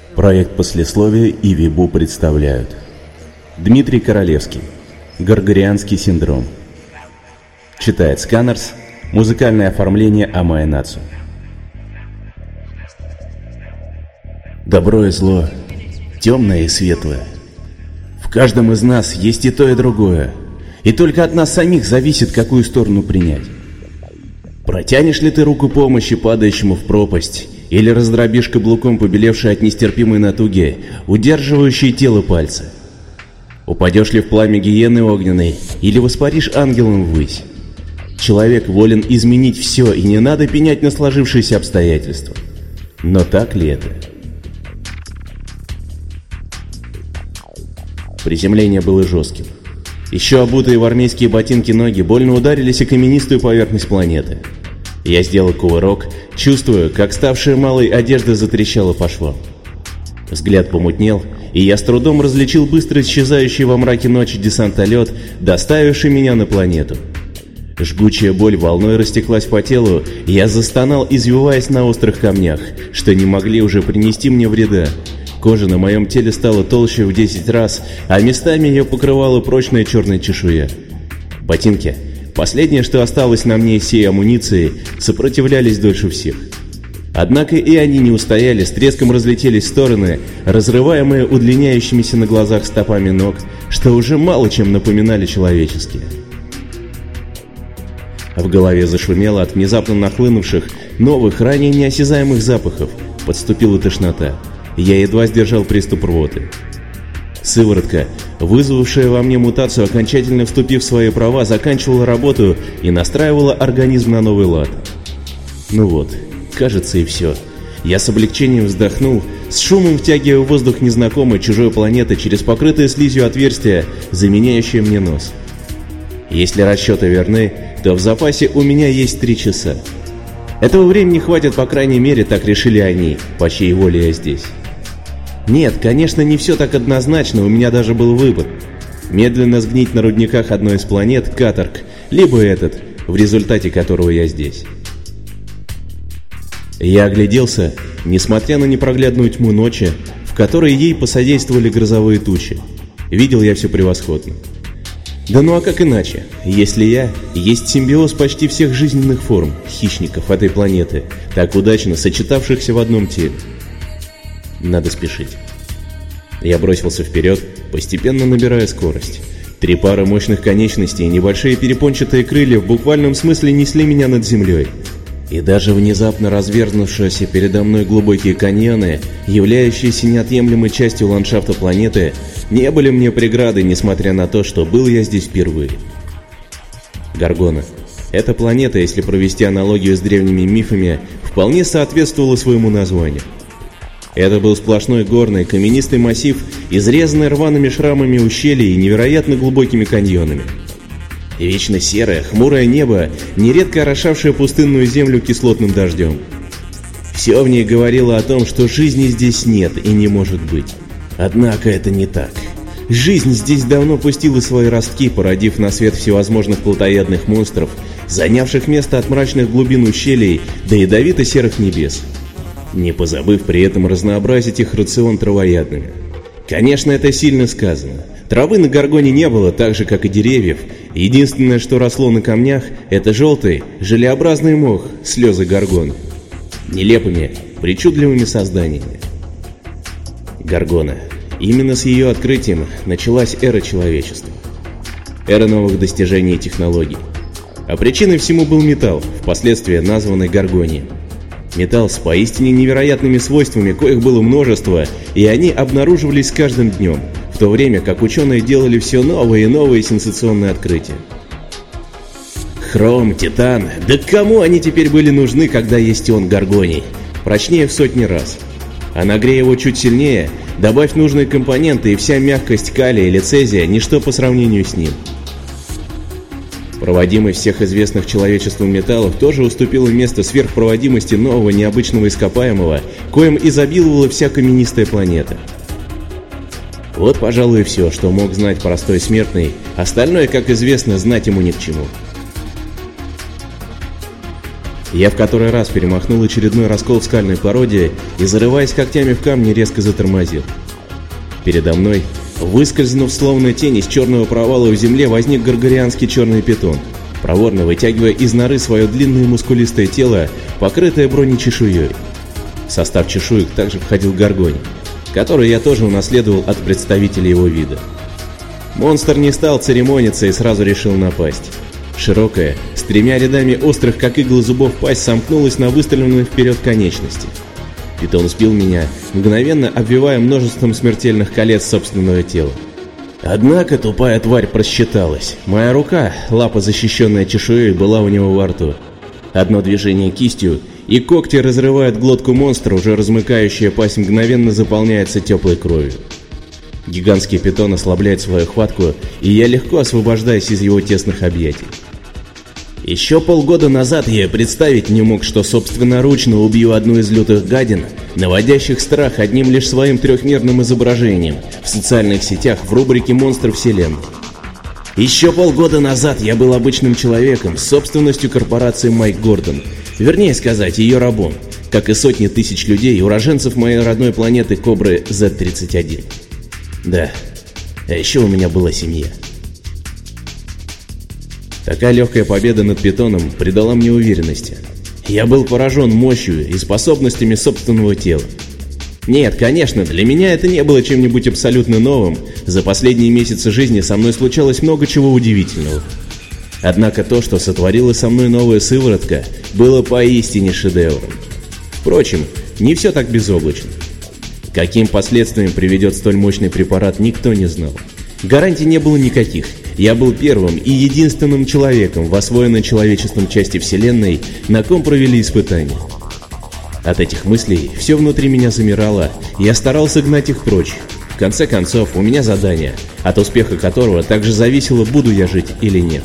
Проект послесловия и Вибу представляют. Дмитрий Королевский. Горгорианский синдром. Читает Сканерс. Музыкальное оформление Амая Нацу. Добро и зло, темное и светлое. В каждом из нас есть и то, и другое. И только от нас самих зависит, какую сторону принять. Протянешь ли ты руку помощи падающему в пропасть, или раздробишь каблуком побелевшие от нестерпимой натуги, удерживающие тело пальцы? Упадешь ли в пламя гиены огненной, или воспаришь ангелом ввысь? Человек волен изменить все, и не надо пенять на сложившиеся обстоятельства. Но так ли это? Приземление было жестким. Еще обутые в армейские ботинки ноги больно ударились о каменистую поверхность планеты. Я сделал кувырок, чувствуя, как ставшая малой одежда затрещала по швам. Взгляд помутнел, и я с трудом различил быстро исчезающий во мраке ночи десантолет, доставивший меня на планету. Жгучая боль волной растеклась по телу, и я застонал, извиваясь на острых камнях, что не могли уже принести мне вреда. Кожа на моем теле стала толще в 10 раз, а местами ее покрывала прочная черная чешуя. Ботинки, последнее, что осталось на мне из всей амуниции, сопротивлялись дольше всех. Однако и они не устояли, с треском разлетелись в стороны, разрываемые удлиняющимися на глазах стопами ног, что уже мало чем напоминали человеческие. В голове зашумело от внезапно нахлынувших, новых, ранее неосязаемых запахов, подступила тошнота. Я едва сдержал приступ рвоты. Сыворотка, вызвавшая во мне мутацию, окончательно вступив в свои права, заканчивала работу и настраивала организм на новый лад. Ну вот, кажется, и все. Я с облегчением вздохнул, с шумом втягивая воздух незнакомой чужой планеты через покрытое слизью отверстие, заменяющее мне нос. Если расчеты верны, то в запасе у меня есть 3 часа. Этого времени хватит, по крайней мере, так решили они, по чьей воле я здесь. Нет, конечно, не все так однозначно, у меня даже был выбор. Медленно сгнить на рудниках одной из планет, Каторг, либо этот, в результате которого я здесь. Я огляделся, несмотря на непроглядную тьму ночи, в которой ей посодействовали грозовые тучи. Видел я все превосходно. Да ну а как иначе, если я есть симбиоз почти всех жизненных форм, хищников этой планеты, так удачно сочетавшихся в одном теле. Надо спешить. Я бросился вперед, постепенно набирая скорость. 3 пары мощных конечностей и небольшие перепончатые крылья в буквальном смысле несли меня над землей. И даже внезапно разверзнувшиеся передо мной глубокие каньоны, являющиеся неотъемлемой частью ландшафта планеты, не были мне преградой, несмотря на то, что был я здесь впервые. Гаргона. Эта планета, если провести аналогию с древними мифами, вполне соответствовала своему названию. Это был сплошной горный, каменистый массив, изрезанный рваными шрамами ущелий и невероятно глубокими каньонами. И вечно серое, хмурое небо, нередко орошавшее пустынную землю кислотным дождем. Все в ней говорило о том, что жизни здесь нет и не может быть. Однако это не так. Жизнь здесь давно пустила свои ростки, породив на свет всевозможных плотоядных монстров, занявших место от мрачных глубин ущелий до ядовито-серых небес, не позабыв при этом разнообразить их рацион травоядными. Конечно, это сильно сказано. Травы на Гаргоне не было, так же, как и деревьев. Единственное, что росло на камнях, это желтый, желеобразный мох, слезы Гаргона. Нелепыми, причудливыми созданиями. Гаргона. Именно с ее открытием началась эра человечества. Эра новых достижений и технологий. А причиной всему был металл, впоследствии названный Гаргонием. Металл с поистине невероятными свойствами, коих было множество, и они обнаруживались с каждым днем, в то время как ученые делали все новые и новые сенсационные открытия. Хром, титан, да кому они теперь были нужны, когда есть он, Гаргоний? Прочнее в сотни раз. А нагрей его чуть сильнее, добавь нужные компоненты, и вся мягкость калия или цезия – ничто по сравнению с ним. Проводимость всех известных человечеству металлов тоже уступила место сверхпроводимости нового необычного ископаемого, коим изобиловала вся каменистая планета. Вот, пожалуй, и все, что мог знать простой смертный, остальное, как известно, знать ему ни к чему. Я в который раз перемахнул очередной раскол скальной породы и, зарываясь когтями в камни, резко затормозил. Передо мной, выскользнув словно тень из черного провала в земле, возник горгорианский черный питон, проворно вытягивая из норы свое длинное мускулистое тело, покрытое бронечешуей. В состав чешуек также входил горгоний, который я тоже унаследовал от представителей его вида. Монстр не стал церемониться и сразу решил напасть. Широкая, с 3 рядами острых, как иглы зубов, пасть сомкнулась на выставленной вперед конечности. Питон сбил меня, мгновенно обвивая множеством смертельных колец собственного тела. Однако тупая тварь просчиталась. Моя рука, лапа, защищенная чешуей, была у него во рту. Одно движение кистью, и когти разрывают глотку монстра, уже размыкающая пасть мгновенно заполняется теплой кровью. Гигантский питон ослабляет свою хватку, и я легко освобождаюсь из его тесных объятий. Еще полгода назад я представить не мог, что собственноручно убью одну из лютых гадин, наводящих страх одним лишь своим трехмерным изображением в социальных сетях в рубрике «Монстры вселенной». Еще полгода назад я был обычным человеком с собственностью корпорации Майк Гордон, вернее сказать, ее рабом, как и сотни тысяч людей, уроженцев моей родной планеты Кобры Z-31. Да, а еще у меня была семья. Такая легкая победа над питоном придала мне уверенности. Я был поражен мощью и способностями собственного тела. Нет, конечно, для меня это не было чем-нибудь абсолютно новым. За последние месяцы жизни со мной случалось много чего удивительного. Однако то, что сотворила со мной новая сыворотка, было поистине шедевром. Впрочем, не все так безоблачно. Каким последствиям приведет столь мощный препарат, никто не знал. Гарантий не было никаких. Я был первым и единственным человеком в освоенной человечеством части Вселенной, на ком провели испытания. От этих мыслей все внутри меня замирало, и я старался гнать их прочь. В конце концов, у меня задание, от успеха которого также зависело, буду я жить или нет.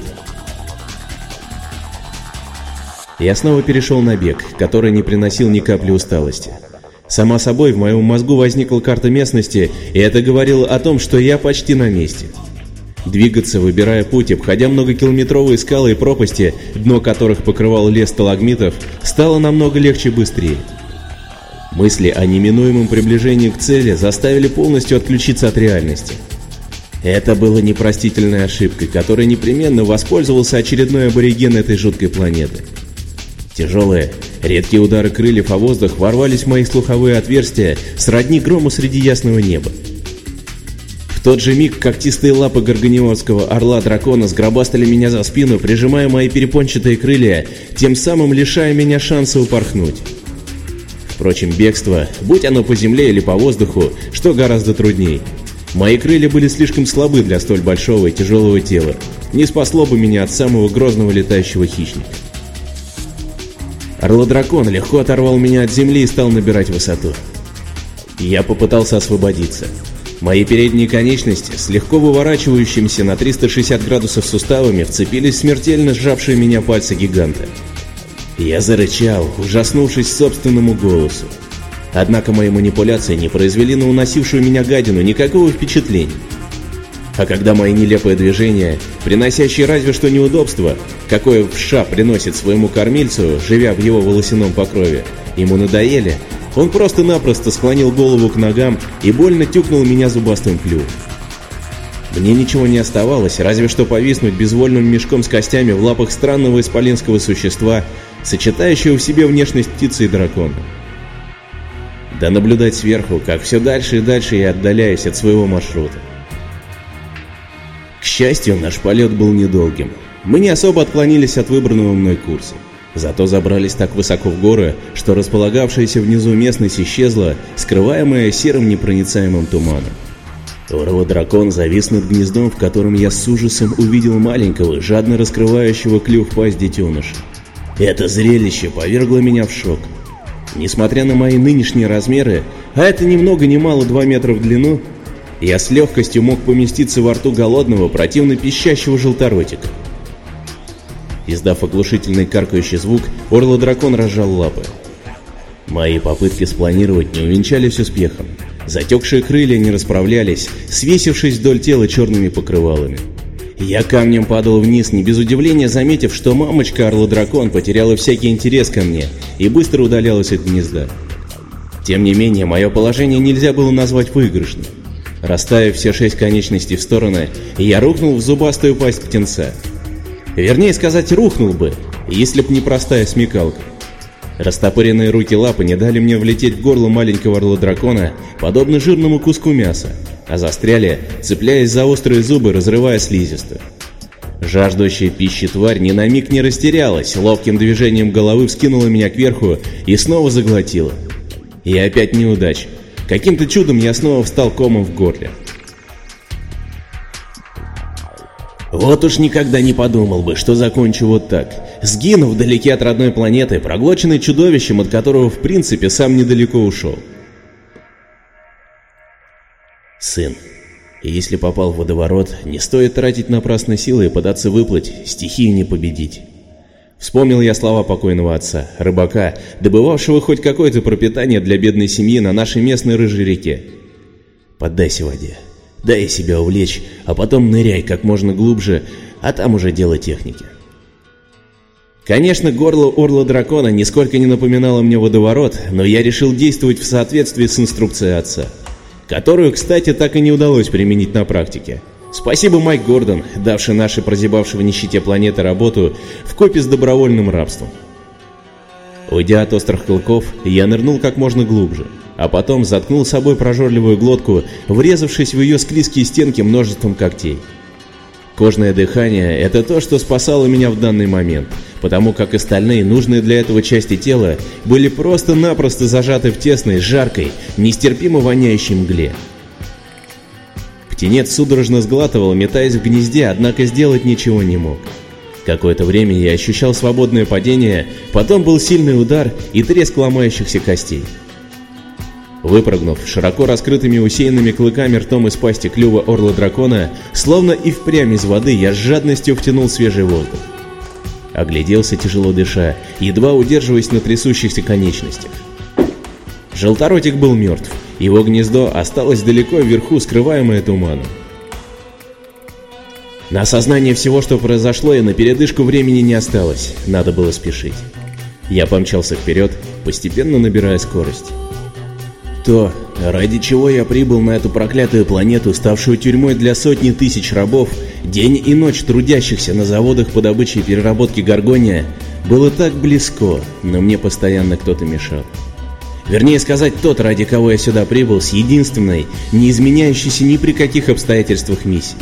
Я снова перешел на бег, который не приносил ни капли усталости. Сама собой в моем мозгу возникла карта местности, и это говорило о том, что я почти на месте. Двигаться, выбирая путь, обходя многокилометровые скалы и пропасти, дно которых покрывал лес сталагмитов, стало намного легче и быстрее. Мысли о неминуемом приближении к цели заставили полностью отключиться от реальности. Это было непростительной ошибкой, которой непременно воспользовался очередной абориген этой жуткой планеты. Тяжелые, редкие удары крыльев о воздух ворвались в мои слуховые отверстия, сродни грому среди ясного неба. В тот же миг когтистые лапы горгониотского орла-дракона сгробастали меня за спину, прижимая мои перепончатые крылья, тем самым лишая меня шанса упорхнуть. Впрочем, бегство, будь оно по земле или по воздуху, что гораздо трудней. Мои крылья были слишком слабы для столь большого и тяжелого тела, не спасло бы меня от самого грозного летающего хищника. Орлодракон легко оторвал меня от земли и стал набирать высоту. Я попытался освободиться. Мои передние конечности с легко выворачивающимися на 360 градусов суставами вцепились в смертельно сжавшие меня пальцы гиганта. Я зарычал, ужаснувшись собственному голосу. Однако мои манипуляции не произвели на уносившую меня гадину никакого впечатления. А когда мои нелепые движения, приносящие разве что неудобства, какое вша приносит своему кормильцу, живя в его волосяном покрове, ему надоели, он просто-напросто склонил голову к ногам и больно тюкнул меня зубастым клювом. Мне ничего не оставалось, разве что повиснуть безвольным мешком с костями в лапах странного исполинского существа, сочетающего в себе внешность птицы и дракона. Да наблюдать сверху, как все дальше и дальше я отдаляюсь от своего маршрута. К счастью, наш полет был недолгим. Мы не особо отклонились от выбранного мной курса. Зато забрались так высоко в горы, что располагавшаяся внизу местность исчезла, скрываемая серым непроницаемым туманом. Орлодракон завис над гнездом, в котором я с ужасом увидел маленького, жадно раскрывающего клюв пасть детеныша. Это зрелище повергло меня в шок. Несмотря на мои нынешние размеры, а это ни много ни мало 2 метра в длину, я с легкостью мог поместиться во рту голодного, противно пищащего желторотика. Издав оглушительный каркающий звук, орлодракон разжал лапы. Мои попытки спланировать не увенчались успехом. Затекшие крылья не расправлялись, свесившись вдоль тела черными покрывалами. Я камнем падал вниз, не без удивления заметив, что мамочка Орла-дракон потеряла всякий интерес ко мне и быстро удалялась от гнезда. Тем не менее, мое положение нельзя было назвать выигрышным. Расставив все 6 конечностей в стороны, я рухнул в зубастую пасть птенца. Вернее сказать, рухнул бы, если б не простая смекалка. Растопыренные руки-лапы не дали мне влететь в горло маленького орла-дракона, подобно жирному куску мяса, а застряли, цепляясь за острые зубы, разрывая слизистую. Жаждущая пищи тварь ни на миг не растерялась, ловким движением головы вскинула меня кверху и снова заглотила. И опять неудача. Каким-то чудом я снова встал комом в горле. Вот уж никогда не подумал бы, что закончу вот так, сгинув вдалеке от родной планеты, проглоченный чудовищем, от которого в принципе сам недалеко ушел. Сын, если попал в водоворот, не стоит тратить напрасно силы и пытаться выплыть, стихию не победить. Вспомнил я слова покойного отца, рыбака, добывавшего хоть какое-то пропитание для бедной семьи на нашей местной рыжей реке. Поддайся воде. Дай себя увлечь, а потом ныряй как можно глубже, а там уже дело техники. Конечно, горло орла-дракона нисколько не напоминало мне водоворот, но я решил действовать в соответствии с инструкцией отца, которую, кстати, так и не удалось применить на практике. Спасибо, Майк Гордон, давший нашей прозябавшей в нищете планеты работу вкупе с добровольным рабством. Уйдя от острых клыков, я нырнул как можно глубже, а потом заткнул собой прожорливую глотку, врезавшись в ее склизкие стенки множеством когтей. Кожное дыхание – это то, что спасало меня в данный момент, потому как остальные, нужные для этого части тела, были просто-напросто зажаты в тесной, жаркой, нестерпимо воняющей мгле. Птенец судорожно сглатывал, метаясь в гнезде, однако сделать ничего не мог. Какое-то время я ощущал свободное падение, потом был сильный удар и треск ломающихся костей. Выпрыгнув широко раскрытыми усеянными клыками ртом из пасти клюва орла-дракона, словно и впрямь из воды, я с жадностью втянул свежий воздух. Огляделся, тяжело дыша, едва удерживаясь на трясущихся конечностях. Желторотик был мертв, его гнездо осталось далеко вверху, скрываемое туманом. На осознание всего, что произошло, и на передышку времени не осталось, надо было спешить. Я помчался вперед, постепенно набирая скорость. То, ради чего я прибыл на эту проклятую планету, ставшую тюрьмой для сотни тысяч рабов, день и ночь трудящихся на заводах по добыче и переработке горгония, было так близко, но мне постоянно кто-то мешал. Вернее сказать, тот, ради кого я сюда прибыл, с единственной, не изменяющейся ни при каких обстоятельствах миссией.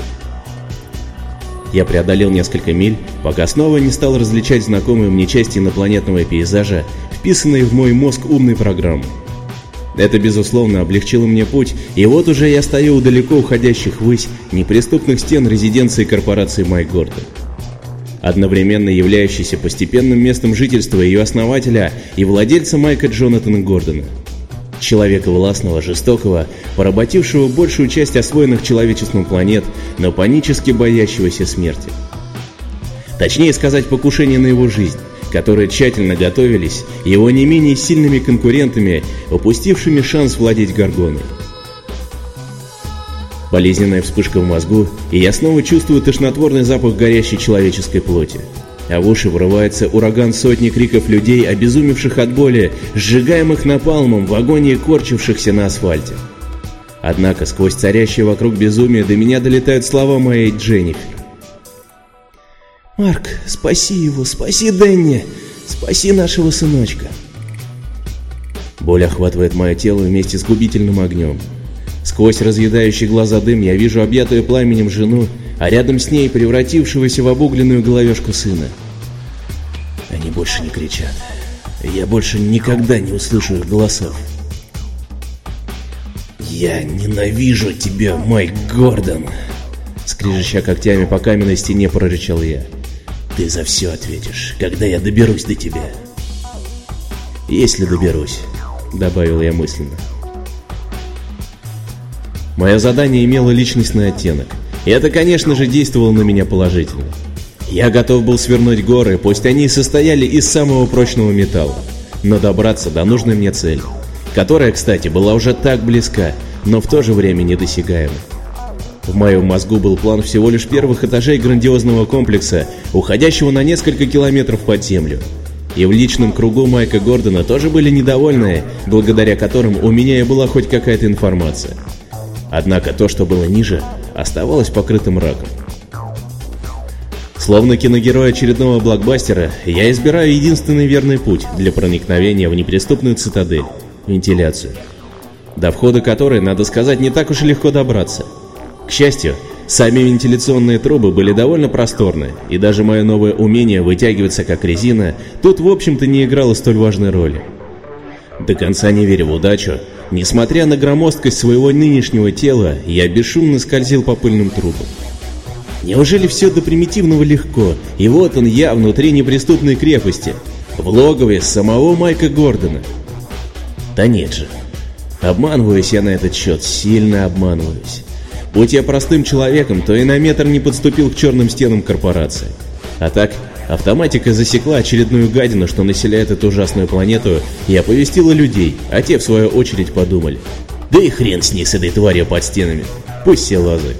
Я преодолел несколько миль, пока снова не стал различать знакомые мне части инопланетного пейзажа, вписанные в мой мозг умной программы. Это, безусловно, облегчило мне путь, и вот уже я стою у далеко уходящих ввысь неприступных стен резиденции корпорации Майк Гордон, одновременно являющейся постепенным местом жительства ее основателя и владельца Майка Джонатана Гордона, человека властного, жестокого, поработившего большую часть освоенных человечеством планет, но панически боящегося смерти. Точнее сказать, покушение на его жизнь, которые тщательно готовились его не менее сильными конкурентами, упустившими шанс владеть горгоной. Болезненная вспышка в мозгу, и я снова чувствую тошнотворный запах горящей человеческой плоти. А в уши врывается ураган сотни криков людей, обезумевших от боли, сжигаемых напалмом в агонии корчившихся на асфальте. Однако сквозь царящее вокруг безумие до меня долетают слова моей Дженнифер. «Марк, спаси его, спаси Дэнни, спаси нашего сыночка». Боль охватывает мое тело вместе с губительным огнем. Сквозь разъедающий глаза дым я вижу объятую пламенем жену, а рядом с ней превратившегося в обугленную головешку сына. Они больше не кричат. Я больше никогда не услышу их голосов. «Я ненавижу тебя, Майк Гордон!» Скрежеща когтями по каменной стене, прорычал я. «Ты за все ответишь, когда я доберусь до тебя». «Если доберусь», — добавил я мысленно. Мое задание имело личностный оттенок, и это, конечно же, действовало на меня положительно. Я готов был свернуть горы, пусть они и состояли из самого прочного металла, но добраться до нужной мне цели, которая, кстати, была уже так близка, но в то же время недосягаема. В моем мозгу был план всего лишь первых этажей грандиозного комплекса, уходящего на несколько километров под землю. И в личном кругу Майка Гордона тоже были недовольные, благодаря которым у меня и была хоть какая-то информация. Однако то, что было ниже, оставалось покрытым раком. Словно киногерой очередного блокбастера, я избираю единственный верный путь для проникновения в неприступную цитадель – вентиляцию. До входа которой, надо сказать, не так уж и легко добраться. К счастью, сами вентиляционные трубы были довольно просторны, и даже мое новое умение вытягиваться как резина тут в общем-то не играло столь важной роли. До конца не веря в удачу, несмотря на громоздкость своего нынешнего тела, я бесшумно скользил по пыльным трубам. Неужели все до примитивного легко, и вот он я внутри неприступной крепости, в логове самого Майка Гордона? Да нет же, обманываюсь я на этот счет, сильно обманываюсь. Будь я простым человеком, то и на метр не подступил к черным стенам корпорации. А так, автоматика засекла очередную гадину, что населяет эту ужасную планету, и оповестила людей, а те в свою очередь подумали: да и хрен с ней, с этой тварью под стенами, пусть все лазают.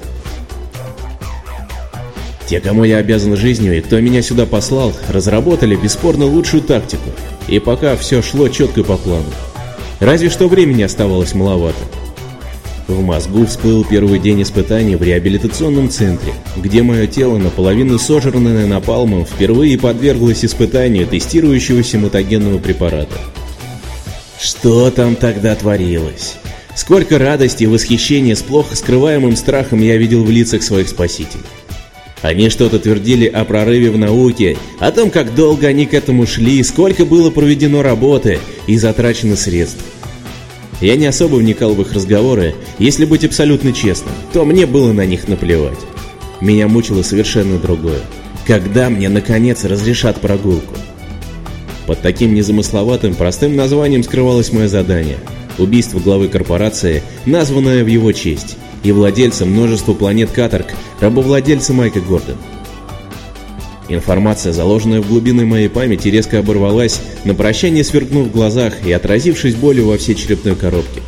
Те, кому я обязан жизнью и кто меня сюда послал, разработали бесспорно лучшую тактику, и пока все шло четко по плану. Разве что времени оставалось маловато. В мозгу всплыл первый день испытаний в реабилитационном центре, где мое тело, наполовину сожранное напалмом, впервые подверглось испытанию тестирующегося мутагенного препарата. Что там тогда творилось? Сколько радости и восхищения с плохо скрываемым страхом я видел в лицах своих спасителей. Они что-то твердили о прорыве в науке, о том, как долго они к этому шли, сколько было проведено работы и затрачено средств. Я не особо вникал в их разговоры, если быть абсолютно честным, то мне было на них наплевать. Меня мучило совершенно другое. Когда мне, наконец, разрешат прогулку? Под таким незамысловатым, простым названием скрывалось мое задание – убийство главы корпорации, названное в его честь, и владельца множества планет Каторг, рабовладельца Майка Гордона. Информация, заложенная в глубины моей памяти, резко оборвалась, на прощание сверкнув в глазах и отразившись болью во всей черепной коробке.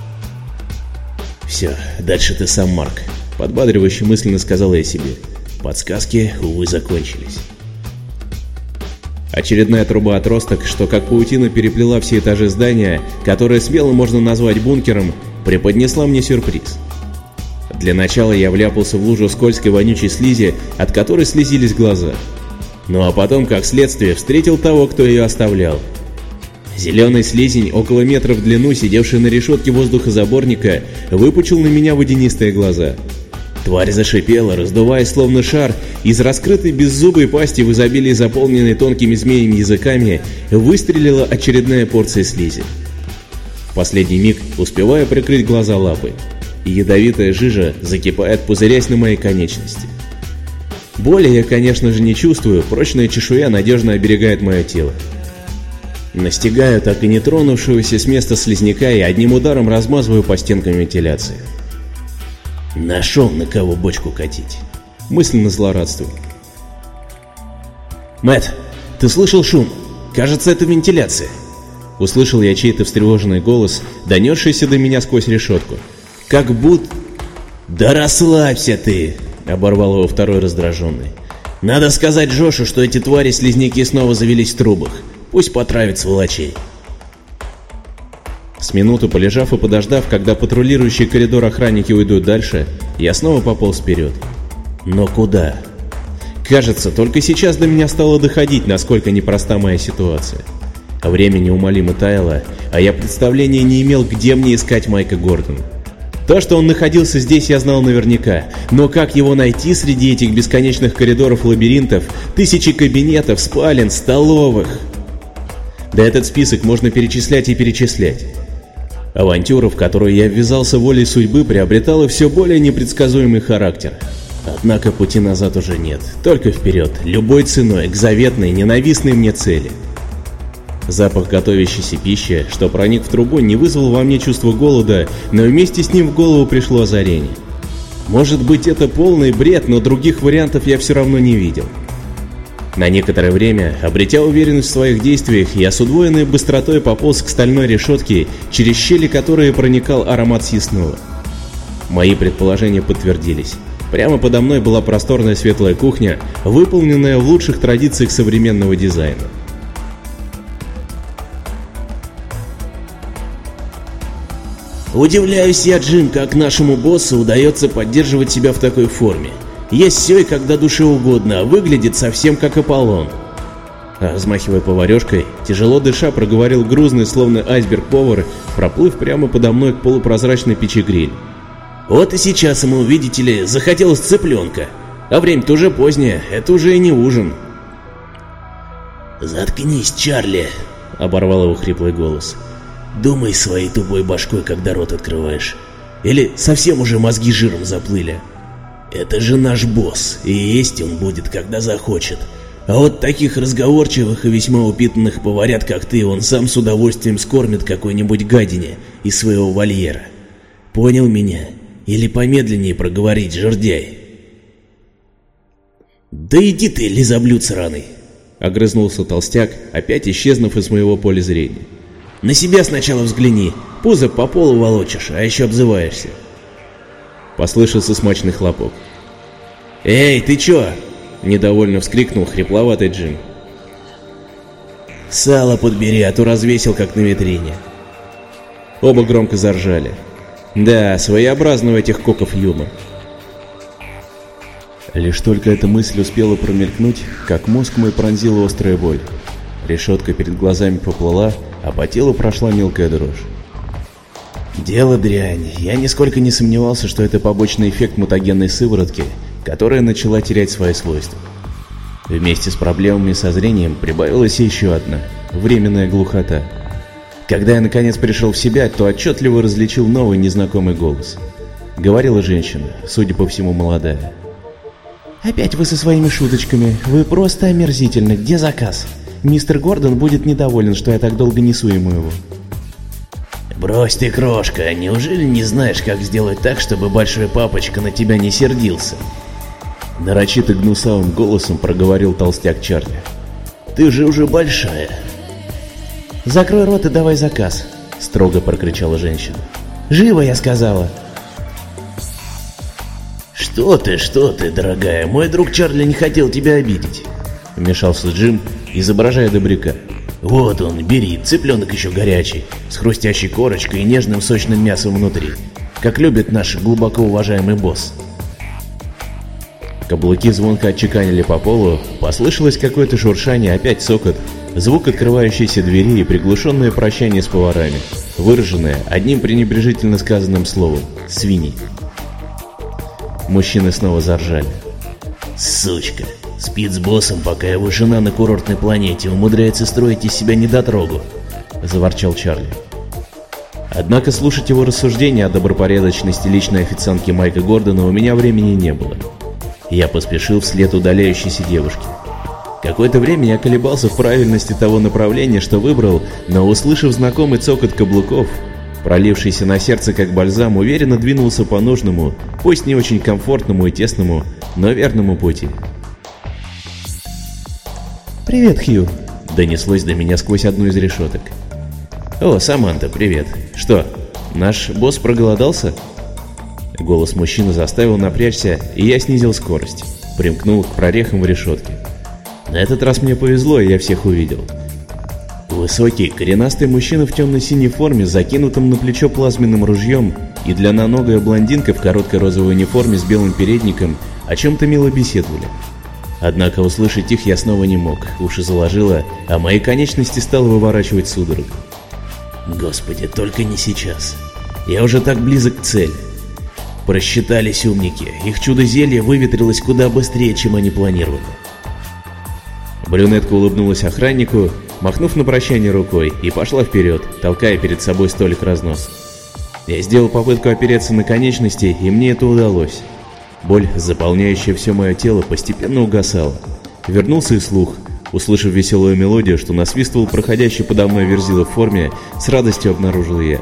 «Все, дальше ты сам, Марк», — подбадривающе мысленно сказал я себе. Подсказки, увы, закончились. Очередная труба-отросток, что как паутина переплела все этажи здания, которое смело можно назвать бункером, преподнесла мне сюрприз. Для начала я вляпался в лужу скользкой вонючей слизи, от которой слезились глаза. Ну а потом, как следствие, встретил того, кто ее оставлял. Зеленый слизень, около метра в длину, сидевший на решетке воздухозаборника, выпучил на меня водянистые глаза. Тварь зашипела, раздуваясь словно шар, из раскрытой беззубой пасти, в изобилии заполненной тонкими змеями языками, выстрелила очередная порция слизи. В последний миг успеваю прикрыть глаза лапой, и ядовитая жижа закипает, пузырясь на моей конечности. Боли я, конечно же, не чувствую, прочная чешуя надежно оберегает мое тело. Настигаю так и не тронувшегося с места слизняка и одним ударом размазываю по стенкам вентиляции. Нашел, на кого бочку катить. Мысленно злорадствую. «Мэтт, ты слышал шум? Кажется, это вентиляция». Услышал я чей-то встревоженный голос, донесшийся до меня сквозь решетку. Как будто... «Да расслабься ты!» — оборвал его второй раздраженный. «Надо сказать Джошу, что эти твари-слизняки снова завелись в трубах. Пусть потравит сволочей». С минуту полежав и подождав, когда патрулирующие коридор охранники уйдут дальше, я снова пополз вперед. Но куда? Кажется, только сейчас до меня стало доходить, насколько непроста моя ситуация. Время неумолимо таяло, а я представления не имел, где мне искать Майка Гордона. То, что он находился здесь, я знал наверняка, но как его найти среди этих бесконечных коридоров, лабиринтов, тысячи кабинетов, спален, столовых? Да этот список можно перечислять и перечислять. Авантюра, в которую я ввязался волей судьбы, приобретала все более непредсказуемый характер. Однако пути назад уже нет, только вперед, любой ценой, к заветной, ненавистной мне цели. Запах готовящейся пищи, что проник в трубу, не вызвал во мне чувство голода, но вместе с ним в голову пришло озарение. Может быть, это полный бред, но других вариантов я все равно не видел. На некоторое время, обретя уверенность в своих действиях, я с удвоенной быстротой пополз к стальной решетке, через щели которой проникал аромат съестного. Мои предположения подтвердились. Прямо подо мной была просторная светлая кухня, выполненная в лучших традициях современного дизайна. Удивляюсь я, Джим, как нашему боссу удается поддерживать себя в такой форме. Есть все и когда душе угодно, а выглядит совсем как Аполлон. Размахивая поварешкой, тяжело дыша, проговорил грузный, словно айсберг повар, проплыв прямо подо мной к полупрозрачной печи гриль. Вот и сейчас ему, видите ли, захотелось цыпленка. А время-то уже позднее, это уже и не ужин. «Заткнись, Чарли!» — оборвал его хриплый голос. «Думай своей тупой башкой, когда рот открываешь. Или совсем уже мозги жиром заплыли. Это же наш босс, и есть он будет, когда захочет. А вот таких разговорчивых и весьма упитанных поварят, как ты, он сам с удовольствием скормит какой-нибудь гадине из своего вольера. Понял меня? Или помедленнее проговорить, жердяй?» «Да иди ты, лизоблюд сраный!» — огрызнулся толстяк, опять исчезнув из моего поля зрения. «На себя сначала взгляни, пузо по полу волочишь, а еще обзываешься». Послышался смачный хлопок. «Эй, ты чё?» — недовольно вскрикнул хрипловатый Джим. «Сало подбери, а то развесил, как на витрине». Оба громко заржали. Да, своеобразный у этих коков юмор. Лишь только эта мысль успела промелькнуть, как мозг мой пронзила острая боль. Решетка перед глазами поплыла, а по телу прошла мелкая дрожь. «Дело дрянь. Я нисколько не сомневался, что это побочный эффект мутагенной сыворотки, которая начала терять свои свойства. Вместе с проблемами со зрением прибавилась еще одна – временная глухота. Когда я наконец пришел в себя, то отчетливо различил новый незнакомый голос. Говорила женщина, судя по всему, молодая. «Опять вы со своими шуточками. Вы просто омерзительны. Где заказ? Мистер Гордон будет недоволен, что я так долго несу ему его». «Брось ты, крошка, неужели не знаешь, как сделать так, чтобы большой папочка на тебя не сердился?» Нарочито гнусавым голосом проговорил толстяк Чарли. «Ты же уже большая». «Закрой рот и давай заказ», — строго прокричала женщина. «Живо, я сказала». Что ты, дорогая, мой друг Чарли не хотел тебя обидеть», — вмешался Джим, изображая добряка. «Вот он, бери, цыпленок еще горячий, с хрустящей корочкой и нежным сочным мясом внутри, как любит наш глубоко уважаемый босс». Каблуки звонко отчеканили по полу, послышалось какое-то шуршание, опять цокот, звук открывающейся двери и приглушенное прощание с поварами, выраженное одним пренебрежительно сказанным словом – «свиньи». Мужчины снова заржали. «Сучка, спит с боссом, пока его жена на курортной планете умудряется строить из себя недотрогу», – заворчал Чарли. Однако слушать его рассуждения о добропорядочности личной официантки Майка Гордона у меня времени не было. Я поспешил вслед удаляющейся девушки. Какое-то время я колебался в правильности того направления, что выбрал, но, услышав знакомый цокот каблуков, пролившийся на сердце как бальзам, уверенно двинулся по нужному, пусть не очень комфортному и тесному, но верному пути. «Привет, Хью», — донеслось до меня сквозь одну из решеток. «О, Саманта, привет. Что, наш босс проголодался?» Голос мужчины заставил напрячься, и я снизил скорость, примкнул к прорехам в решетке. На этот раз мне повезло, и я всех увидел. Высокий, коренастый мужчина в темно-синей форме с закинутым на плечо плазменным ружьем и длинноногая блондинка в короткой розовой униформе с белым передником о чем-то мило беседовали. Однако услышать их я снова не мог, уши заложило, а мои конечности стало выворачивать судорог. «Господи, только не сейчас. Я уже так близок к цели». Просчитались умники, их чудо-зелье выветрилось куда быстрее, чем они планировали. Брюнетка улыбнулась охраннику, махнув на прощание рукой, и пошла вперед, толкая перед собой столик-разнос. Я сделал попытку опереться на конечности, и мне это удалось. Боль, заполняющая все мое тело, постепенно угасала. Вернулся и слух. Услышав веселую мелодию, что насвистывал проходящий подо мной верзила в форме, с радостью обнаружил я.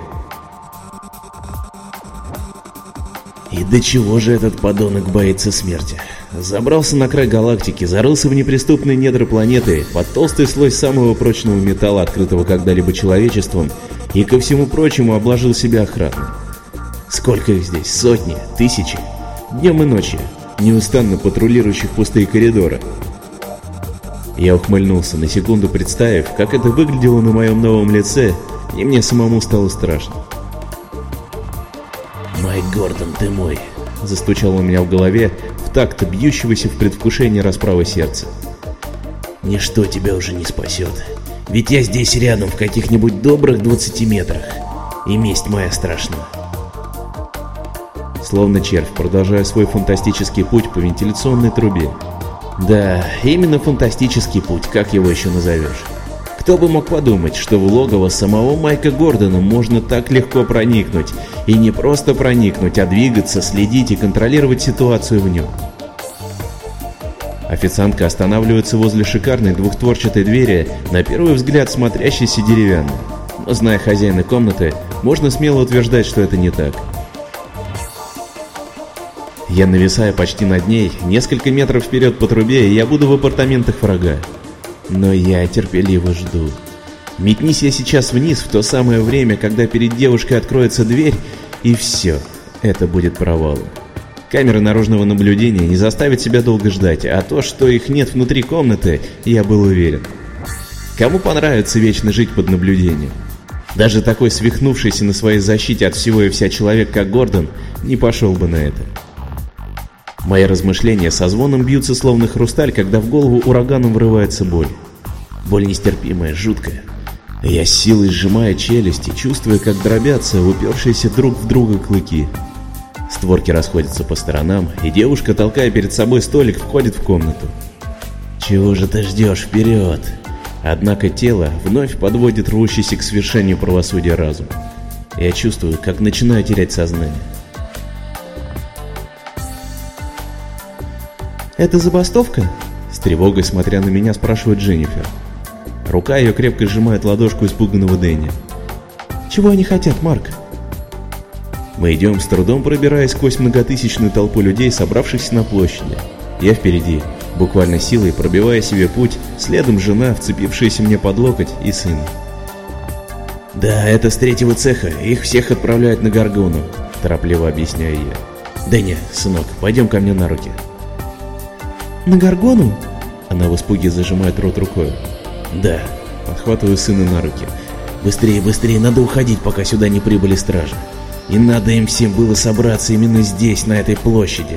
И до чего же этот подонок боится смерти? Забрался на край галактики, зарылся в неприступные недра планеты, под толстый слой самого прочного металла, открытого когда-либо человечеством, и ко всему прочему обложил себя охраной. Сколько их здесь? Сотни? Тысячи? Днем и ночью, неустанно патрулирующих пустые коридоры. Я ухмыльнулся, на секунду представив, как это выглядело на моем новом лице, и мне самому стало страшно. «Майк Гордон, ты мой!» — застучало у меня в голове в такт бьющегося в предвкушении расправы сердца. «Ничто тебя уже не спасет, ведь я здесь рядом в каких-нибудь добрых 20 метрах, и месть моя страшна». Словно червь, продолжая свой фантастический путь по вентиляционной трубе. Да, именно фантастический путь, как его еще назовешь. Кто бы мог подумать, что в логово самого Майка Гордона можно так легко проникнуть, и не просто проникнуть, а двигаться, следить и контролировать ситуацию в нем. Официантка останавливается возле шикарной двухстворчатой двери, на первый взгляд смотрящейся деревянной. Но, зная хозяина комнаты, можно смело утверждать, что это не так. Я нависаю почти над ней, несколько метров вперед по трубе, и я буду в апартаментах врага. Но я терпеливо жду. Метнись я сейчас вниз в то самое время, когда перед девушкой откроется дверь, и все, это будет провалом. Камеры наружного наблюдения не заставят себя долго ждать, а то, что их нет внутри комнаты, я был уверен. Кому понравится вечно жить под наблюдением? Даже такой свихнувшийся на своей защите от всего и вся человек, как Гордон, не пошел бы на это. Мои размышления со звоном бьются словно хрусталь, когда в голову ураганом врывается боль. Боль нестерпимая, жуткая. Я с силой сжимаю челюсти, чувствуя, как дробятся упершиеся друг в друга клыки. Створки расходятся по сторонам, и девушка, толкая перед собой столик, входит в комнату. Чего же ты ждешь? Вперед! Однако тело вновь подводит рвущийся к свершению правосудия разум. Я чувствую, как начинаю терять сознание. «Это забастовка?» С тревогой, смотря на меня, спрашивает Дженнифер. Рука ее крепко сжимает ладошку испуганного Дэнни. «Чего они хотят, Марк?» Мы идем, с трудом пробираясь сквозь многотысячную толпу людей, собравшихся на площади. Я впереди, буквально силой пробивая себе путь, следом жена, вцепившаяся мне под локоть, и сын. «Да, это с 3-го цеха, их всех отправляют на Гаргону», – торопливо объясняю я. «Дэнни, сынок, пойдем ко мне на руки». «На Гаргону?» Она в испуге зажимает рот рукой. «Да», — подхватываю сына на руки. «Быстрее, быстрее, надо уходить, пока сюда не прибыли стражи. И надо им всем было собраться именно здесь, на этой площади».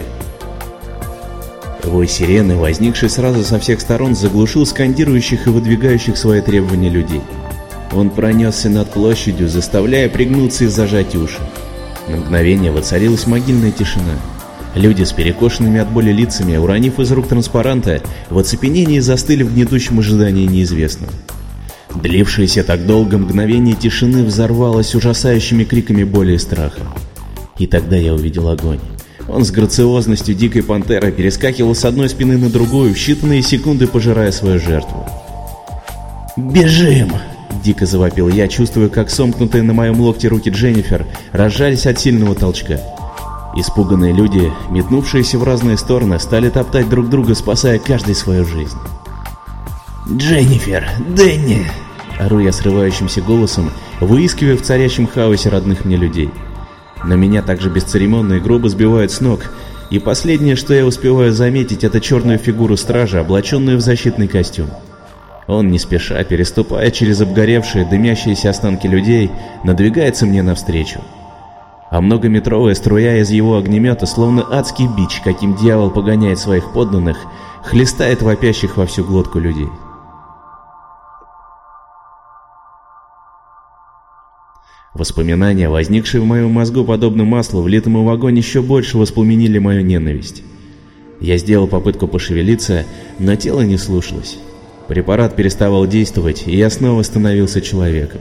Вой сирены, возникший сразу со всех сторон, заглушил скандирующих и выдвигающих свои требования людей. Он пронесся над площадью, заставляя пригнуться и зажать уши. На мгновение воцарилась могильная тишина. Люди с перекошенными от боли лицами, уронив из рук транспаранта, в оцепенении застыли в гнетущем ожидании неизвестного. Длившееся так долго мгновение тишины взорвалось ужасающими криками боли и страха. И тогда я увидел огонь. Он с грациозностью дикой пантеры перескакивал с одной спины на другую, в считанные секунды пожирая свою жертву. «Бежим!» — дико завопил я, чувствуя, как сомкнутые на моем локте руки Дженнифер разжались от сильного толчка. Испуганные люди, метнувшиеся в разные стороны, стали топтать друг друга, спасая каждый свою жизнь. «Дженнифер! Дэнни!» — ору я срывающимся голосом, выискивая в царящем хаосе родных мне людей. Но меня также бесцеремонно и грубо сбивают с ног, и последнее, что я успеваю заметить, это черную фигуру стража, облаченную в защитный костюм. Он, не спеша, переступая через обгоревшие, дымящиеся останки людей, надвигается мне навстречу. А многометровая струя из его огнемета, словно адский бич, каким дьявол погоняет своих подданных, хлестает вопящих во всю глотку людей. Воспоминания, возникшие в моем мозгу подобно маслу, влитому в огонь, еще больше воспламенили мою ненависть. Я сделал попытку пошевелиться, но тело не слушалось. Препарат переставал действовать, и я снова становился человеком.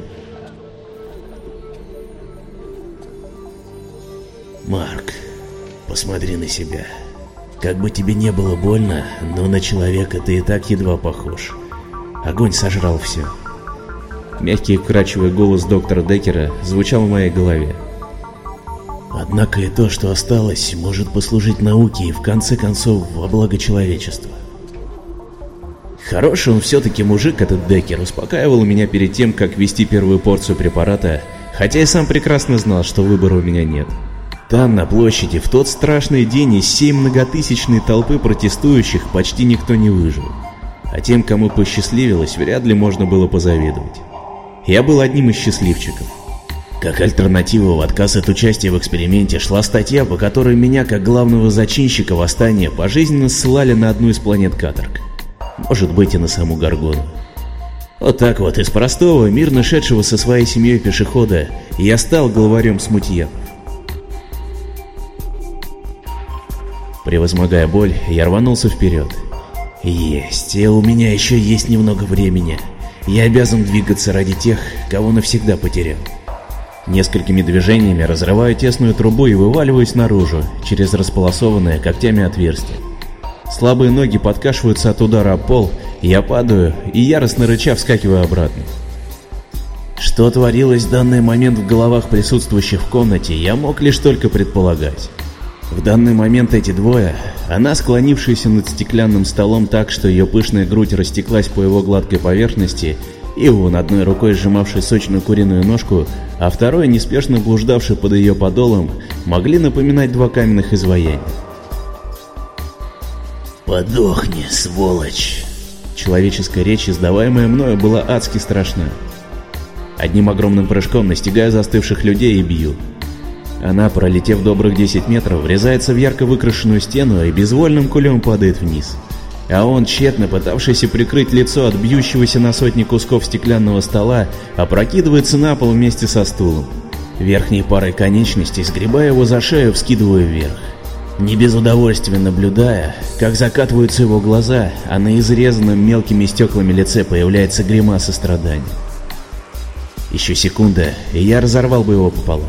«Марк, посмотри на себя. Как бы тебе не было больно, но на человека ты и так едва похож. Огонь сожрал все». Мягкий и вкрадчивый голос доктора Деккера звучал в моей голове. «Однако и то, что осталось, может послужить науке и в конце концов во благо человечества». Хороший он все-таки мужик, этот Деккер, успокаивал меня перед тем, как ввести первую порцию препарата, хотя и сам прекрасно знал, что выбора у меня нет. Там, на площади, в тот страшный день из всей многотысячной толпы протестующих почти никто не выжил. А тем, кому посчастливилось, вряд ли можно было позавидовать. Я был одним из счастливчиков. Как альтернатива в отказ от участия в эксперименте шла статья, по которой меня, как главного зачинщика восстания, пожизненно ссылали на одну из планет каторг. Может быть, и на саму Гаргону. Вот так вот, из простого, мирно шедшего со своей семьей пешехода, я стал главарем смутьянов. Превозмогая боль, я рванулся вперед. Есть, и у меня еще есть немного времени. Я обязан двигаться ради тех, кого навсегда потерял. Несколькими движениями разрываю тесную трубу и вываливаюсь наружу, через располосованное когтями отверстие. Слабые ноги подкашиваются от удара о пол, я падаю и, яростно рыча, вскакиваю обратно. Что творилось в данный момент в головах присутствующих в комнате, я мог лишь только предполагать. В данный момент эти двое, она, склонившаяся над стеклянным столом так, что ее пышная грудь растеклась по его гладкой поверхности, и он, одной рукой сжимавший сочную куриную ножку, а второй, неспешно блуждавший под ее подолом, могли напоминать два каменных изваяния. «Подохни, сволочь!» Человеческая речь, издаваемая мною, была адски страшна. Одним огромным прыжком настигаю застывших людей и бью. Она, пролетев добрых 10 метров, врезается в ярко выкрашенную стену и безвольным кулем падает вниз. А он, тщетно пытавшийся прикрыть лицо от бьющегося на сотни кусков стеклянного стола, опрокидывается на пол вместе со стулом. Верхней парой конечностей, сгребая его за шею, вскидываю вверх. Не без удовольствия наблюдая, как закатываются его глаза, а на изрезанном мелкими стеклами лице появляется гримаса страдания. Еще секунда, и я разорвал бы его пополам.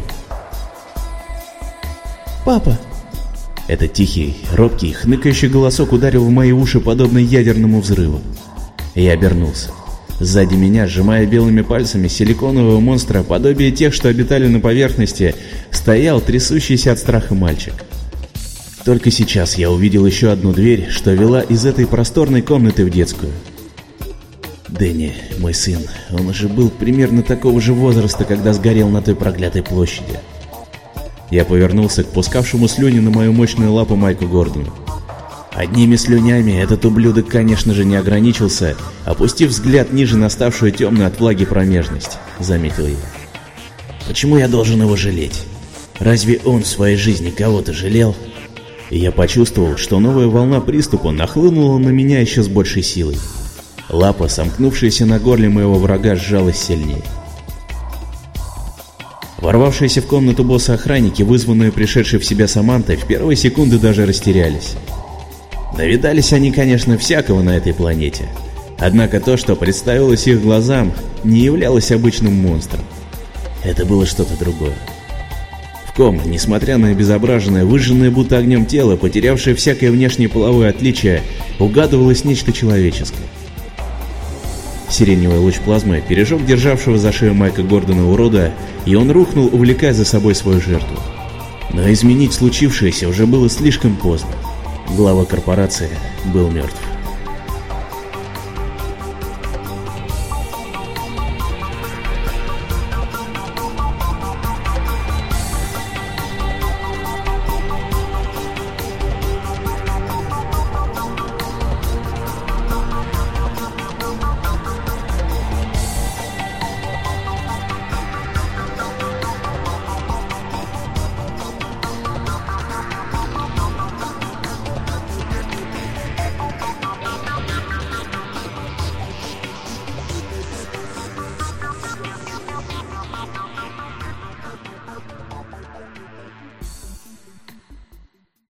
«Папа!» Этот тихий, робкий, хныкающий голосок ударил в мои уши, подобно ядерному взрыву. Я обернулся. Сзади меня, сжимая белыми пальцами силиконового монстра, подобие тех, что обитали на поверхности, стоял трясущийся от страха мальчик. Только сейчас я увидел еще одну дверь, что вела из этой просторной комнаты в детскую. Дэнни, мой сын, он уже был примерно такого же возраста, когда сгорел на той проклятой площади. Я повернулся к пускавшему слюни на мою мощную лапу Майку Гордону. Одними слюнями этот ублюдок, конечно же, не ограничился, опустив взгляд ниже на ставшую темную от влаги промежность, заметил я. Почему я должен его жалеть? Разве он в своей жизни кого-то жалел? И я почувствовал, что новая волна приступа нахлынула на меня еще с большей силой. Лапа, сомкнувшаяся на горле моего врага, сжалась сильнее. Ворвавшиеся в комнату босса охранники, вызванные пришедшей в себя Самантой, в первые секунды даже растерялись. Навидались они, конечно, всякого на этой планете. Однако то, что представилось их глазам, не являлось обычным монстром. Это было что-то другое. В ком, несмотря на обезображенное, выжженное будто огнем тело, потерявшее всякое внешнее половое отличие, угадывалось нечто человеческое. Сиреневый луч плазмы пережег державшего за шею Майка Гордона урода, и он рухнул, увлекая за собой свою жертву. Но изменить случившееся уже было слишком поздно. Глава корпорации был мертв.